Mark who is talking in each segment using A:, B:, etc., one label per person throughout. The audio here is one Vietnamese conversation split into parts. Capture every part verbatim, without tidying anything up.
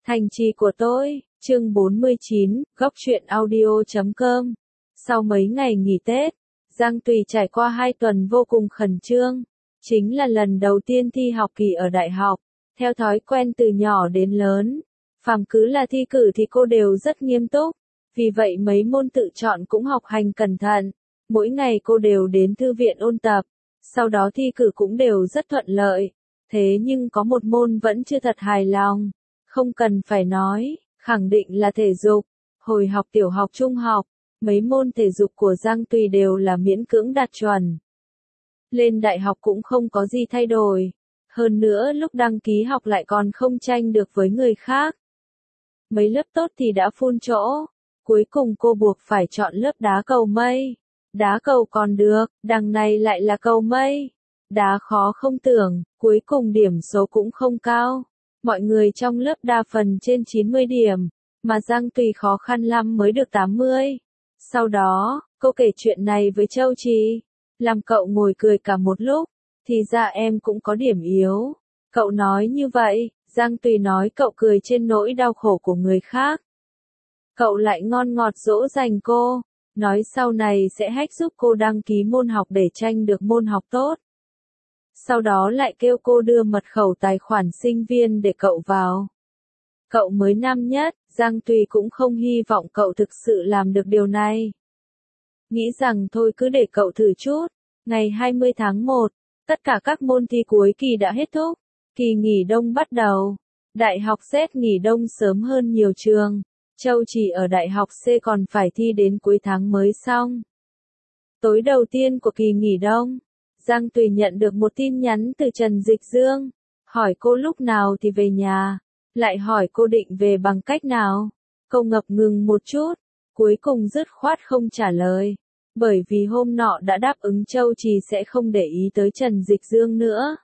A: Thành trì của tôi, chương bốn mươi chín, góc truyện audio chấm com. Sau mấy ngày nghỉ Tết, Giang Tùy trải qua hai tuần vô cùng khẩn trương. Chính là lần đầu tiên thi học kỳ ở đại học. Theo thói quen từ nhỏ đến lớn, phàm cứ là thi cử thì cô đều rất nghiêm túc. Vì vậy mấy môn tự chọn cũng học hành cẩn thận. Mỗi ngày cô đều đến thư viện ôn tập. Sau đó thi cử cũng đều rất thuận lợi. Thế nhưng có một môn vẫn chưa thật hài lòng. Không cần phải nói, khẳng định là thể dục. Hồi học tiểu học trung học, mấy môn thể dục của Giang Tùy đều là miễn cưỡng đạt chuẩn. Lên đại học cũng không có gì thay đổi. Hơn nữa lúc đăng ký học lại còn không tranh được với người khác. Mấy lớp tốt thì đã phun chỗ. Cuối cùng cô buộc phải chọn lớp đá cầu mây. Đá cầu còn được, đằng này lại là cầu mây. Đá khó không tưởng, cuối cùng điểm số cũng không cao. Mọi người trong lớp đa phần trên chín mươi điểm, mà Giang Tùy khó khăn lắm mới được tám mươi. Sau đó, cô kể chuyện này với Châu Trì, làm cậu ngồi cười cả một lúc, thì ra em cũng có điểm yếu. Cậu nói như vậy, Giang Tùy nói cậu cười trên nỗi đau khổ của người khác. Cậu lại ngon ngọt dỗ dành cô, nói sau này sẽ hách giúp cô đăng ký môn học để tranh được môn học tốt. Sau đó lại kêu cô đưa mật khẩu tài khoản sinh viên để cậu vào. Cậu mới năm nhất, Giang Tùy cũng không hy vọng cậu thực sự làm được điều này. Nghĩ rằng thôi cứ để cậu thử chút. Ngày hai mươi tháng một, tất cả các môn thi cuối kỳ đã hết thúc. Kỳ nghỉ đông bắt đầu. Đại học Z nghỉ đông sớm hơn nhiều trường. Châu Trì ở đại học C còn phải thi đến cuối tháng mới xong. Tối đầu tiên của kỳ nghỉ đông, Giang Tùy nhận được một tin nhắn từ Trần Dịch Dương, hỏi cô lúc nào thì về nhà, lại hỏi cô định về bằng cách nào. Cô ngập ngừng một chút, cuối cùng dứt khoát không trả lời, bởi vì hôm nọ đã đáp ứng Châu Trì sẽ không để ý tới Trần Dịch Dương nữa.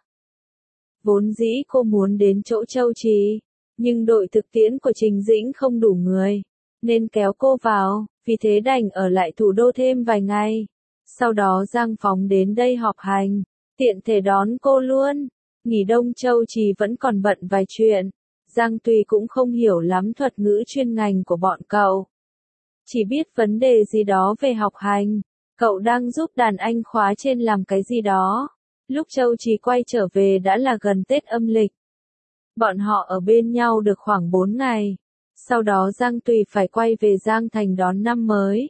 A: Vốn dĩ cô muốn đến chỗ Châu Trì, nhưng đội thực tiễn của Trình Dĩnh không đủ người, nên kéo cô vào, vì thế đành ở lại thủ đô thêm vài ngày. Sau đó Giang phóng đến đây họp hành, tiện thể đón cô luôn. Nghỉ đông Châu Trì vẫn còn bận vài chuyện. Giang Tùy cũng không hiểu lắm thuật ngữ chuyên ngành của bọn cậu. Chỉ biết vấn đề gì đó về học hành. Cậu đang giúp đàn anh khóa trên làm cái gì đó. Lúc Châu Trì quay trở về đã là gần Tết âm lịch. Bọn họ ở bên nhau được khoảng bốn ngày. Sau đó Giang Tùy phải quay về Giang Thành đón năm mới.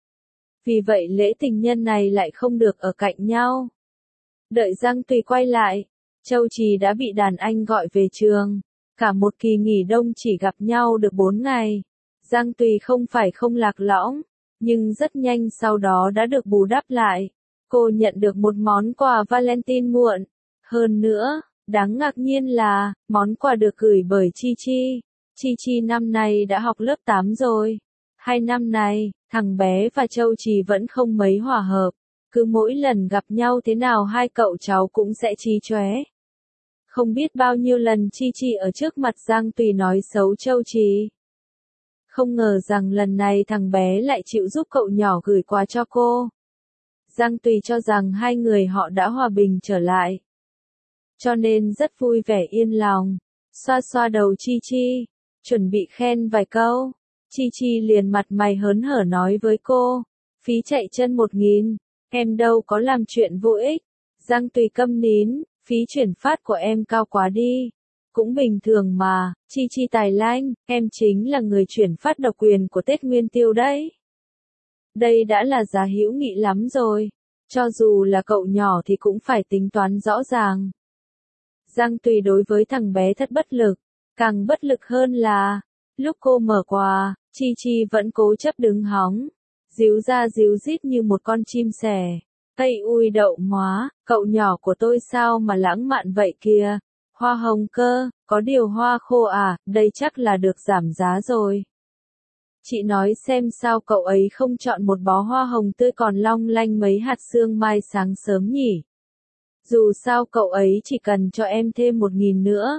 A: Vì vậy lễ tình nhân này lại không được ở cạnh nhau. Đợi Giang Tùy quay lại, Châu Trì đã bị đàn anh gọi về trường. Cả một kỳ nghỉ đông chỉ gặp nhau được bốn ngày. Giang Tùy không phải không lạc lõng, nhưng rất nhanh sau đó đã được bù đắp lại. Cô nhận được một món quà Valentine muộn. Hơn nữa, đáng ngạc nhiên là, món quà được gửi bởi Chi Chi. Chi Chi năm nay đã học lớp tám rồi. Hai năm này, thằng bé và Châu Trì vẫn không mấy hòa hợp. Cứ mỗi lần gặp nhau thế nào hai cậu cháu cũng sẽ chí chóe. Không biết bao nhiêu lần Chi Chi ở trước mặt Giang Tùy nói xấu Châu Trì. Không ngờ rằng lần này thằng bé lại chịu giúp cậu nhỏ gửi quà cho cô. Giang Tùy cho rằng hai người họ đã hòa bình trở lại. Cho nên rất vui vẻ yên lòng. Xoa xoa đầu Chi Chi, chuẩn bị khen vài câu. Chi Chi liền mặt mày hớn hở nói với cô, phí chạy chân một nghìn, em đâu có làm chuyện vô ích. Giang Tùy câm nín, phí chuyển phát của em cao quá đi. Cũng bình thường mà, Chi Chi tài lanh, em chính là người chuyển phát độc quyền của Tết Nguyên Tiêu đấy. Đây đã là giá hữu nghị lắm rồi, cho dù là cậu nhỏ thì cũng phải tính toán rõ ràng. Giang Tùy đối với thằng bé thật bất lực, càng bất lực hơn là, lúc cô mở quà, Chi Chi vẫn cố chấp đứng hóng, díu ra díu dít như một con chim sẻ. Ây ui đậu móa, cậu nhỏ của tôi sao mà lãng mạn vậy kìa. Hoa hồng cơ, có điều hoa khô à, đây chắc là được giảm giá rồi. Chị nói xem sao cậu ấy không chọn một bó hoa hồng tươi còn long lanh mấy hạt sương mai sáng sớm nhỉ. Dù sao cậu ấy chỉ cần cho em thêm một nghìn nữa.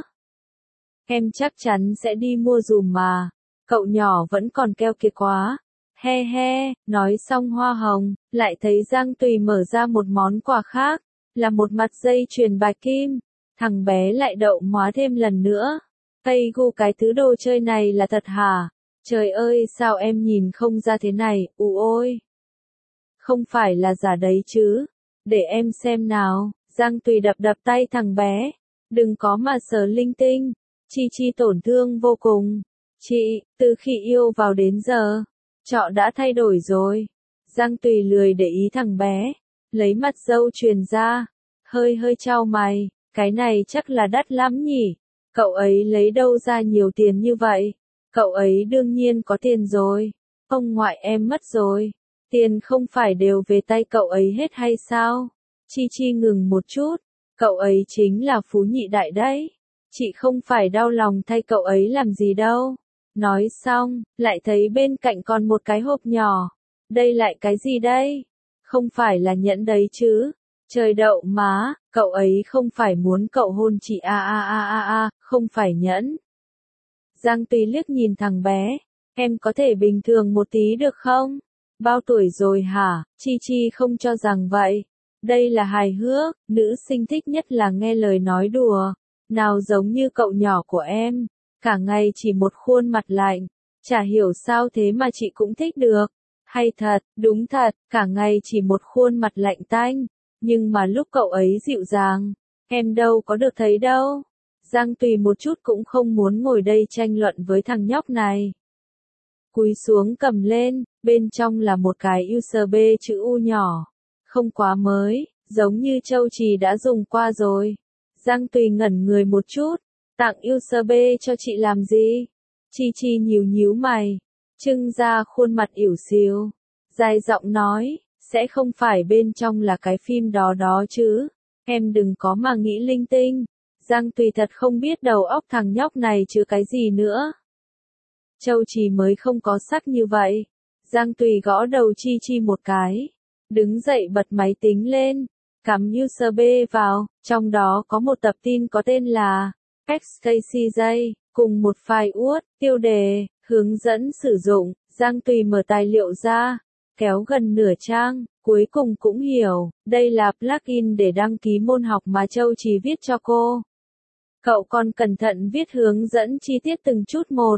A: Em chắc chắn sẽ đi mua dùm mà. Cậu nhỏ vẫn còn keo kiệt quá. He he, nói xong hoa hồng, lại thấy Giang Tùy mở ra một món quà khác, là một mặt dây chuyền bạc kim. Thằng bé lại đậu móa thêm lần nữa. Ây gu cái thứ đồ chơi này là thật hả? Trời ơi sao em nhìn không ra thế này, ù ôi. Không phải là giả đấy chứ. Để em xem nào. Giang Tùy đập đập tay thằng bé. Đừng có mà sờ linh tinh. Chi Chi tổn thương vô cùng. Chị, từ khi yêu vào đến giờ, trọ đã thay đổi rồi. Giang Tùy lười để ý thằng bé. Lấy mặt dâu truyền ra. Hơi hơi chau mày. Cái này chắc là đắt lắm nhỉ. Cậu ấy lấy đâu ra nhiều tiền như vậy? Cậu ấy đương nhiên có tiền rồi. Ông ngoại em mất rồi. Tiền không phải đều về tay cậu ấy hết hay sao? Chi Chi ngừng một chút. Cậu ấy chính là phú nhị đại đấy. Chị không phải đau lòng thay cậu ấy làm gì đâu. Nói xong, lại thấy bên cạnh còn một cái hộp nhỏ. Đây lại cái gì đây? Không phải là nhẫn đấy chứ? Trời đậu má, cậu ấy không phải muốn cậu hôn chị a a a a a, không phải nhẫn. Giang Tùy liếc nhìn thằng bé, em có thể bình thường một tí được không? Bao tuổi rồi hả? Chi Chi không cho rằng vậy. Đây là hài hước, nữ sinh thích nhất là nghe lời nói đùa. Nào giống như cậu nhỏ của em, cả ngày chỉ một khuôn mặt lạnh. Chả hiểu sao thế mà chị cũng thích được. Hay thật, đúng thật, cả ngày chỉ một khuôn mặt lạnh tanh. Nhưng mà lúc cậu ấy dịu dàng, em đâu có được thấy đâu. Giang Tùy một chút cũng không muốn ngồi đây tranh luận với thằng nhóc này. Cúi xuống cầm lên, bên trong là một cái u ét bê chữ U nhỏ. Không quá mới, giống như Châu Trì đã dùng qua rồi. Giang Tùy ngẩn người một chút, tặng u ét bê cho chị làm gì? Chi Chi nhíu nhíu mày, trưng ra khuôn mặt ỉu xìu, dài giọng nói, sẽ không phải bên trong là cái phim đó đó chứ, em đừng có mà nghĩ linh tinh. Giang Tùy thật không biết đầu óc thằng nhóc này chứa cái gì nữa. Châu Trì mới không có sắc như vậy. Giang Tùy gõ đầu Chi Chi một cái, đứng dậy bật máy tính lên, cắm u ét bê vào, trong đó có một tập tin có tên là ích ca xê J, cùng một file u ét, tiêu đề, hướng dẫn sử dụng. Giang Tùy mở tài liệu ra, kéo gần nửa trang, cuối cùng cũng hiểu, đây là plugin để đăng ký môn học mà Châu Trì viết cho cô. Cậu còn cẩn thận viết hướng dẫn chi tiết từng chút một.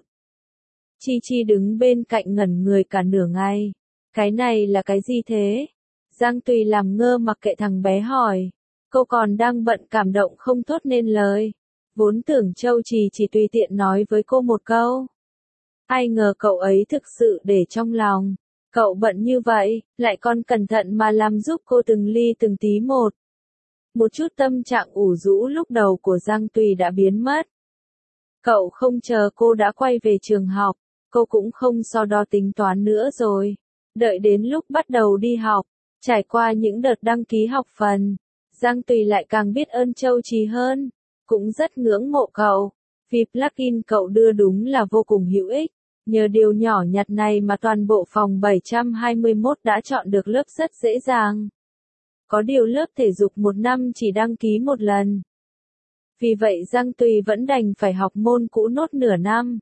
A: Chi Chi đứng bên cạnh ngẩn người cả nửa ngày. Cái này là cái gì thế? Giang Tùy làm ngơ mặc kệ thằng bé hỏi. Cô còn đang bận cảm động không thốt nên lời. Vốn tưởng Châu Trì chỉ tùy tiện nói với cô một câu. Ai ngờ cậu ấy thực sự để trong lòng. Cậu bận như vậy, lại còn cẩn thận mà làm giúp cô từng ly từng tí một. Một chút tâm trạng ủ rũ lúc đầu của Giang Tùy đã biến mất. Cậu không chờ cô đã quay về trường học, cô cũng không so đo tính toán nữa rồi. Đợi đến lúc bắt đầu đi học, trải qua những đợt đăng ký học phần, Giang Tùy lại càng biết ơn Châu Trì hơn, cũng rất ngưỡng mộ cậu, vì plugin cậu đưa đúng là vô cùng hữu ích. Nhờ điều nhỏ nhặt này mà toàn bộ phòng bảy trăm hai mươi mốt đã chọn được lớp rất dễ dàng. Có điều lớp thể dục một năm chỉ đăng ký một lần. Vì vậy Giang Tùy vẫn đành phải học môn cũ nốt nửa năm.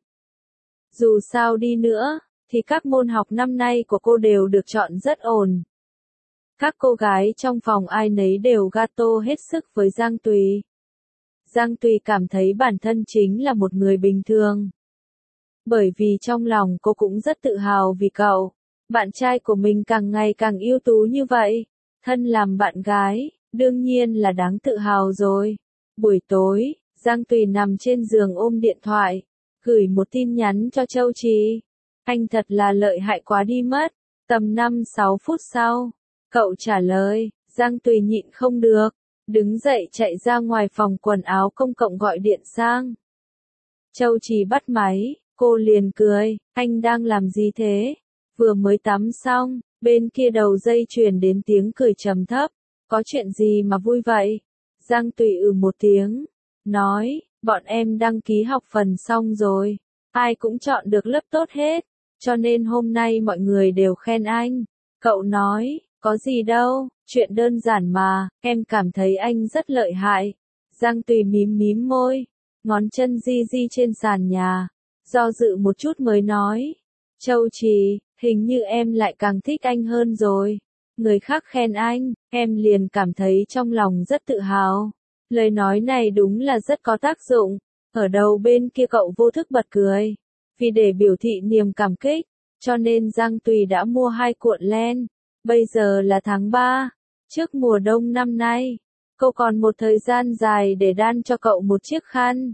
A: Dù sao đi nữa, thì các môn học năm nay của cô đều được chọn rất ổn. Các cô gái trong phòng ai nấy đều gato hết sức với Giang Tùy. Giang Tùy cảm thấy bản thân chính là một người bình thường. Bởi vì trong lòng cô cũng rất tự hào vì cậu. Bạn trai của mình càng ngày càng ưu tú như vậy. Thân làm bạn gái, đương nhiên là đáng tự hào rồi. Buổi tối, Giang Tùy nằm trên giường ôm điện thoại, gửi một tin nhắn cho Châu Trì. Anh thật là lợi hại quá đi mất. Tầm năm sáu phút sau, cậu trả lời, Giang Tùy nhịn không được, đứng dậy chạy ra ngoài phòng quần áo công cộng gọi điện sang. Châu Trì bắt máy, cô liền cười, anh đang làm gì thế? Vừa mới tắm xong, bên kia đầu dây truyền đến tiếng cười trầm thấp, có chuyện gì mà vui vậy? Giang Tùy ừ một tiếng, nói, bọn em đăng ký học phần xong rồi, ai cũng chọn được lớp tốt hết, cho nên hôm nay mọi người đều khen anh. Cậu nói, có gì đâu, chuyện đơn giản mà, em cảm thấy anh rất lợi hại. Giang Tùy mím mím môi, ngón chân di di trên sàn nhà, do dự một chút mới nói, Châu Trì, hình như em lại càng thích anh hơn rồi. Người khác khen anh, em liền cảm thấy trong lòng rất tự hào. Lời nói này đúng là rất có tác dụng. Ở đầu bên kia cậu vô thức bật cười. Vì để biểu thị niềm cảm kích, cho nên Giang Tùy đã mua hai cuộn len. Bây giờ là tháng ba, trước mùa đông năm nay. Cô còn một thời gian dài để đan cho cậu một chiếc khăn.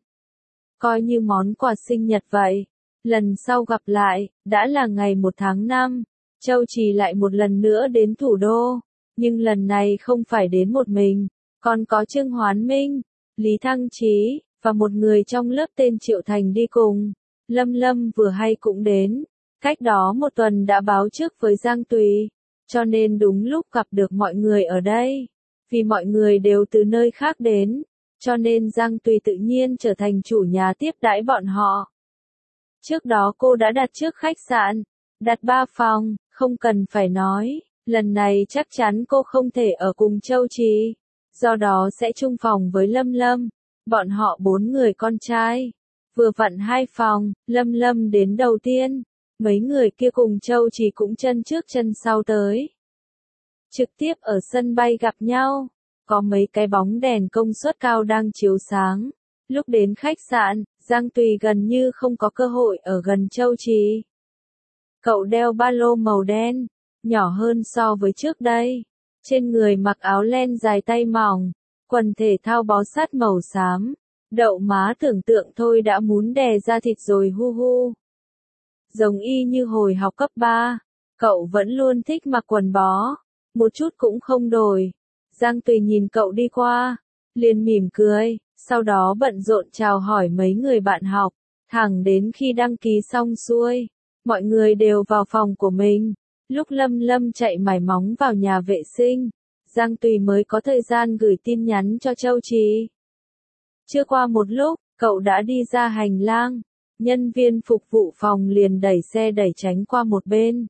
A: Coi như món quà sinh nhật vậy. Lần sau gặp lại, đã là ngày một tháng năm. Châu Trì lại một lần nữa đến thủ đô. Nhưng lần này không phải đến một mình. Còn có Trương Hoán Minh, Lý Thăng Chí, và một người trong lớp tên Triệu Thành đi cùng. Lâm Lâm vừa hay cũng đến. Cách đó một tuần đã báo trước với Giang Tùy. Cho nên đúng lúc gặp được mọi người ở đây. Vì mọi người đều từ nơi khác đến. Cho nên Giang Tùy tự nhiên trở thành chủ nhà tiếp đãi bọn họ. Trước đó cô đã đặt trước khách sạn. Đặt ba phòng, không cần phải nói. Lần này chắc chắn cô không thể ở cùng Châu Trì. Do đó sẽ chung phòng với Lâm Lâm. Bọn họ bốn người con trai. Vừa vặn hai phòng, Lâm Lâm đến đầu tiên. Mấy người kia cùng Châu Trì cũng chân trước chân sau tới. Trực tiếp ở sân bay gặp nhau. Có mấy cái bóng đèn công suất cao đang chiếu sáng. Lúc đến khách sạn, Giang Tùy gần như không có cơ hội ở gần Châu Trì. Cậu đeo ba lô màu đen, nhỏ hơn so với trước đây. Trên người mặc áo len dài tay mỏng, quần thể thao bó sát màu xám. Đậu má tưởng tượng thôi đã muốn đè ra thịt rồi hu hu. Giống y như hồi học cấp ba, cậu vẫn luôn thích mặc quần bó, một chút cũng không đổi. Giang Tùy nhìn cậu đi qua, liền mỉm cười, sau đó bận rộn chào hỏi mấy người bạn học, thẳng đến khi đăng ký xong xuôi, mọi người đều vào phòng của mình. Lúc Lâm Lâm chạy mải móng vào nhà vệ sinh, Giang Tùy mới có thời gian gửi tin nhắn cho Châu Trì. Chưa qua một lúc, cậu đã đi ra hành lang, nhân viên phục vụ phòng liền đẩy xe đẩy tránh qua một bên.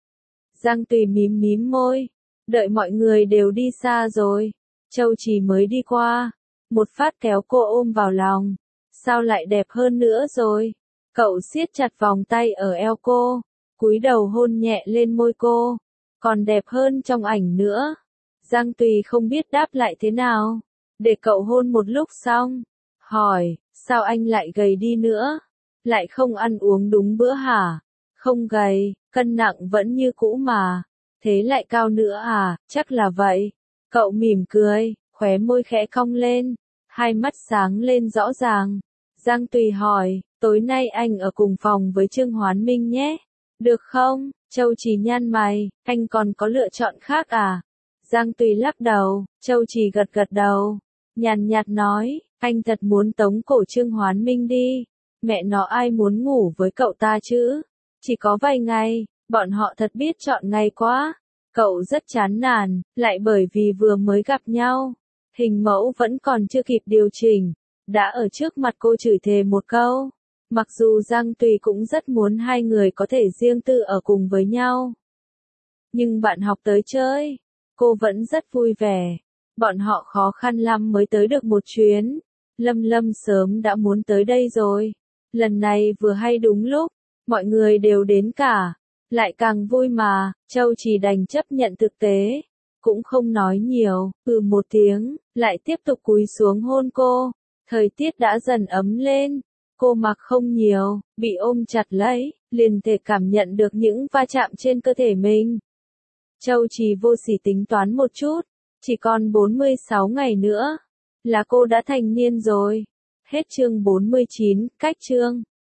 A: Giang Tùy mím mím môi, đợi mọi người đều đi xa rồi, Châu Trì mới đi qua, một phát kéo cô ôm vào lòng. Sao lại đẹp hơn nữa rồi? Cậu siết chặt vòng tay ở eo cô, cúi đầu hôn nhẹ lên môi cô, còn đẹp hơn trong ảnh nữa. Giang Tùy không biết đáp lại thế nào, để cậu hôn một lúc xong, hỏi, sao anh lại gầy đi nữa? Lại không ăn uống đúng bữa hả? Không gầy, cân nặng vẫn như cũ mà. Thế lại cao nữa à? Chắc là vậy. Cậu mỉm cười, khóe môi khẽ cong lên, hai mắt sáng lên rõ ràng. Giang Tùy hỏi, tối nay anh ở cùng phòng với Trương Hoán Minh nhé. Được không? Châu Trì nhăn mày, anh còn có lựa chọn khác à? Giang Tùy lắc đầu, Châu Trì gật gật đầu, nhàn nhạt nói, anh thật muốn tống cổ Trương Hoán Minh đi. Mẹ nó ai muốn ngủ với cậu ta chứ? Chỉ có vài ngày, bọn họ thật biết chọn ngày quá. Cậu rất chán nản, lại bởi vì vừa mới gặp nhau. Hình mẫu vẫn còn chưa kịp điều chỉnh. Đã ở trước mặt cô chửi thề một câu. Mặc dù Giang Tùy cũng rất muốn hai người có thể riêng tư ở cùng với nhau. Nhưng bạn học tới chơi, cô vẫn rất vui vẻ. Bọn họ khó khăn lắm mới tới được một chuyến. Lâm Lâm sớm đã muốn tới đây rồi. Lần này vừa hay đúng lúc, mọi người đều đến cả. Lại càng vui mà, Châu Trì đành chấp nhận thực tế. Cũng không nói nhiều, ừ một tiếng, lại tiếp tục cúi xuống hôn cô. Thời tiết đã dần ấm lên. Cô mặc không nhiều, bị ôm chặt lấy, liền thể cảm nhận được những va chạm trên cơ thể mình. Châu Trì vô sỉ tính toán một chút, chỉ còn bốn mươi sáu ngày nữa, là cô đã thành niên rồi. Hết chương bốn mươi chín, cách chương.